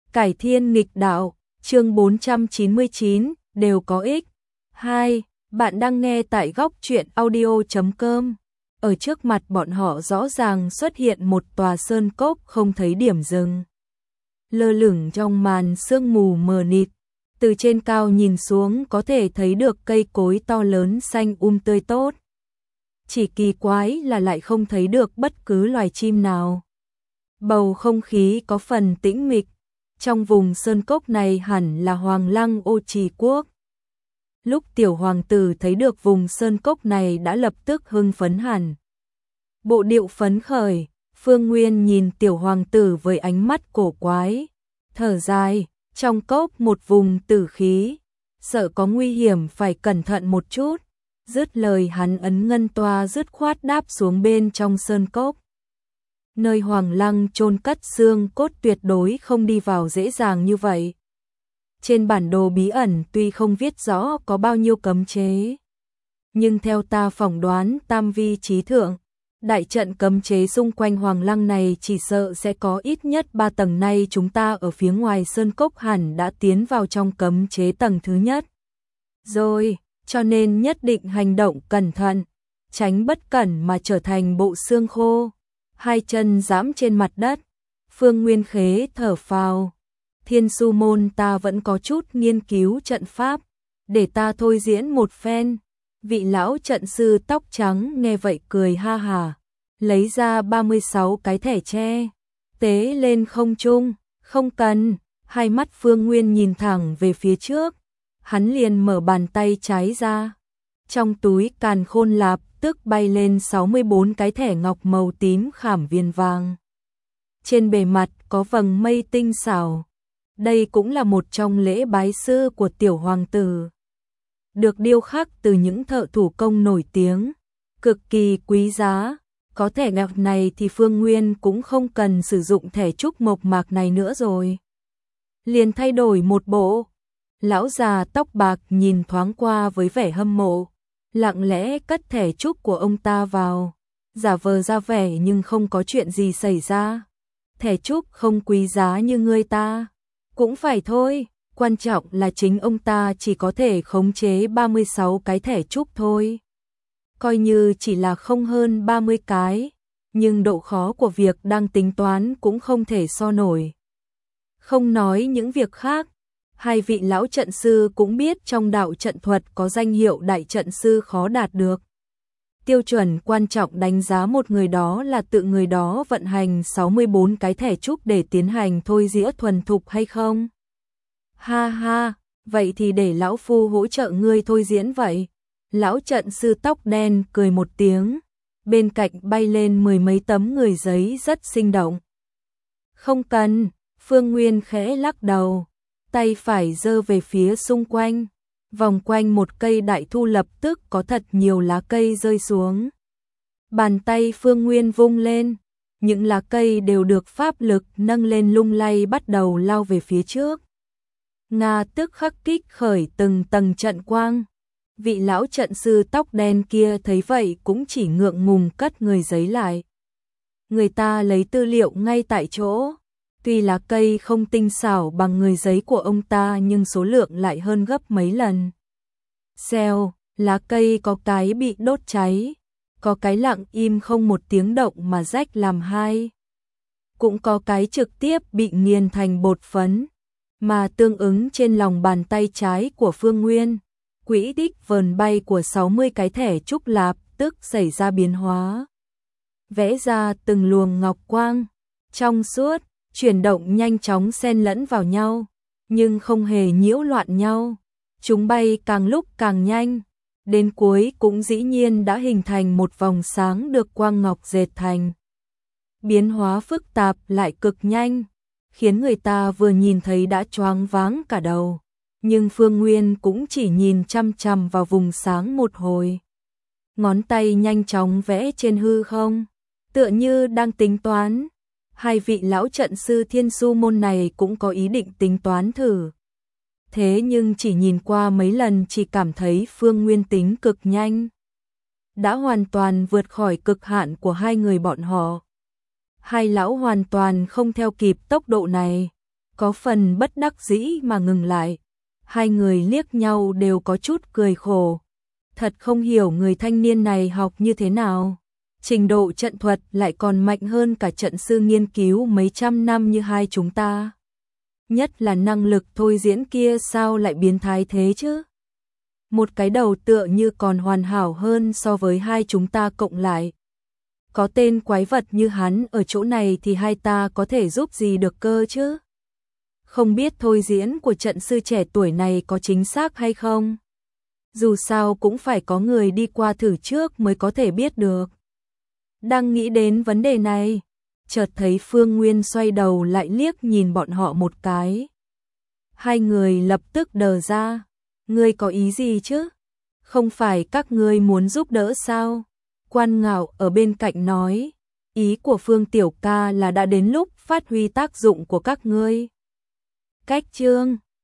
Cải thiên nghịch đạo, chương 499, đều có ích. 2. Bạn đang nghe tại góc truyện audio.com. Ở trước mặt bọn họ rõ ràng xuất hiện một tòa sơn cốc không thấy điểm dừng. Lơ lửng trong màn sương mù mờ mịt, từ trên cao nhìn xuống có thể thấy được cây cối to lớn xanh tươi tốt. Chỉ kỳ quái là lại không thấy được bất cứ loài chim nào. Bầu không khí có phần tĩnh mịch, trong vùng sơn cốc này hẳn là Hoàng Lăng Ô Trì Quốc. Lúc tiểu hoàng tử thấy được vùng sơn cốc này đã lập tức hưng phấn hẳn. Bộ điệu phấn khởi, Phương Nguyên nhìn tiểu hoàng tử với ánh mắt cổ quái, thở dài, trong cốc một vùng tử khí, sợ có nguy hiểm phải cẩn thận một chút. Dứt lời hắn ấn ngân toa dứt khoát đáp xuống bên trong sơn cốc. Nơi Hoàng Lăng chôn cất xương cốt tuyệt đối không đi vào dễ dàng như vậy. Trên bản đồ bí ẩn tuy không viết rõ có bao nhiêu cấm chế, nhưng theo ta phỏng đoán tam vi trí thượng, đại trận cấm chế xung quanh Hoàng Lăng này chỉ sợ sẽ có ít nhất 3 tầng. Nay chúng ta ở phía ngoài sơn cốc hẳn đã tiến vào trong cấm chế tầng thứ nhất rồi, cho nên nhất định hành động cẩn thận, tránh bất cẩn mà trở thành bộ xương khô. Hai chân giẫm trên mặt đất, Phương Nguyên khế thở phào. Thiên Su Môn ta vẫn có chút nghiên cứu trận pháp, để ta thôi diễn một phen. Vị lão trận sư tóc trắng nghe vậy cười ha hà, lấy ra 36 cái thẻ tre, tế lên không trung. Không cần. Hai mắt Phương Nguyên nhìn thẳng về phía trước, hắn liền mở bàn tay trái ra. Trong túi càn khôn lạp tức bay lên 64 cái thẻ ngọc màu tím khảm viền vàng. Trên bề mặt có vầng mây tinh xảo. Đây cũng là một trong lễ bái sư của tiểu hoàng tử. Được điêu khắc từ những thợ thủ công nổi tiếng, cực kỳ quý giá. Có thẻ ngọc này thì Phương Nguyên cũng không cần sử dụng thẻ trúc mộc mạc này nữa rồi. Liền thay đổi một bộ. Lão già tóc bạc nhìn thoáng qua với vẻ hâm mộ, lặng lẽ cất thẻ trúc của ông ta vào, giả vờ ra vẻ nhưng không có chuyện gì xảy ra. Thẻ trúc không quý giá như người ta, cũng phải thôi, quan trọng là chính ông ta chỉ có thể khống chế 36 cái thẻ trúc thôi. Coi như chỉ là không hơn 30 cái, nhưng độ khó của việc đang tính toán cũng không thể so nổi. Không nói những việc khác, hai vị lão trận sư cũng biết trong đạo trận thuật có danh hiệu đại trận sư khó đạt được. Tiêu chuẩn quan trọng đánh giá một người đó là tự người đó vận hành 64 cái thẻ trúc để tiến hành thôi diễn thuần thục hay không. Ha ha, vậy thì để lão phu hỗ trợ ngươi thôi diễn vậy. Lão trận sư tóc đen cười một tiếng, bên cạnh bay lên 10 mấy tấm người giấy rất sinh động. Không cần. Phương Nguyên khẽ lắc đầu, tay phải giơ về phía xung quanh, vòng quanh một cây đại thụ lập tức có thật nhiều lá cây rơi xuống. Bàn tay Phương Nguyên vung lên, những lá cây đều được pháp lực nâng lên lung lay bắt đầu lao về phía trước. Nga tức khắc kích khởi từng tầng trận quang. Vị lão trận sư tóc đen kia thấy vậy cũng chỉ ngượng ngùng cất người giấy lại. Người ta lấy tư liệu ngay tại chỗ. Tuy lá cây không tinh xảo bằng người giấy của ông ta nhưng số lượng lại hơn gấp mấy lần. Xèo, lá cây có cái bị đốt cháy, có cái lặng im không một tiếng động mà rách làm hai. Cũng có cái trực tiếp bị nghiền thành bột phấn, mà tương ứng trên lòng bàn tay trái của Phương Nguyên, quỹ tích vờn bay của 60 cái thẻ trúc lạp tức xảy ra biến hóa. Vẽ ra từng luồng ngọc quang, trong suốt, chuyển động nhanh chóng xen lẫn vào nhau, nhưng không hề nhiễu loạn nhau. Chúng bay càng lúc càng nhanh, đến cuối cũng dĩ nhiên đã hình thành một vòng sáng được quang ngọc dệt thành. Biến hóa phức tạp lại cực nhanh, khiến người ta vừa nhìn thấy đã choáng váng cả đầu. Nhưng Phương Nguyên cũng chỉ nhìn chăm chăm vào vùng sáng một hồi. Ngón tay nhanh chóng vẽ trên hư không, tựa như đang tính toán. Hai vị lão trận sư Thiên Su Môn này cũng có ý định tính toán thử. Thế nhưng chỉ nhìn qua mấy lần chỉ cảm thấy Phương Nguyên tính cực nhanh. Đã hoàn toàn vượt khỏi cực hạn của hai người bọn họ. Hai lão hoàn toàn không theo kịp tốc độ này. có phần bất đắc dĩ mà ngừng lại. Hai người liếc nhau đều có chút cười khổ. Thật không hiểu người thanh niên này học như thế nào. Trình độ trận thuật lại còn mạnh hơn cả trận sư nghiên cứu mấy trăm năm như hai chúng ta. Nhất là năng lực thôi diễn kia sao lại biến thái thế chứ? Một cái đầu tựa như còn hoàn hảo hơn so với hai chúng ta cộng lại. Có tên quái vật như hắn ở chỗ này thì hai ta có thể giúp gì được cơ chứ? Không biết thôi diễn của trận sư trẻ tuổi này có chính xác hay không? Dù sao cũng phải có người đi qua thử trước mới có thể biết được. Đang nghĩ đến vấn đề này, chợt thấy Phương Nguyên xoay đầu lại liếc nhìn bọn họ một cái. Hai người lập tức đờ ra. Ngươi có ý gì chứ? Không phải các ngươi muốn giúp đỡ sao? Quan Ngạo ở bên cạnh nói, ý của Phương tiểu ca là đã đến lúc phát huy tác dụng của các ngươi. Cách chương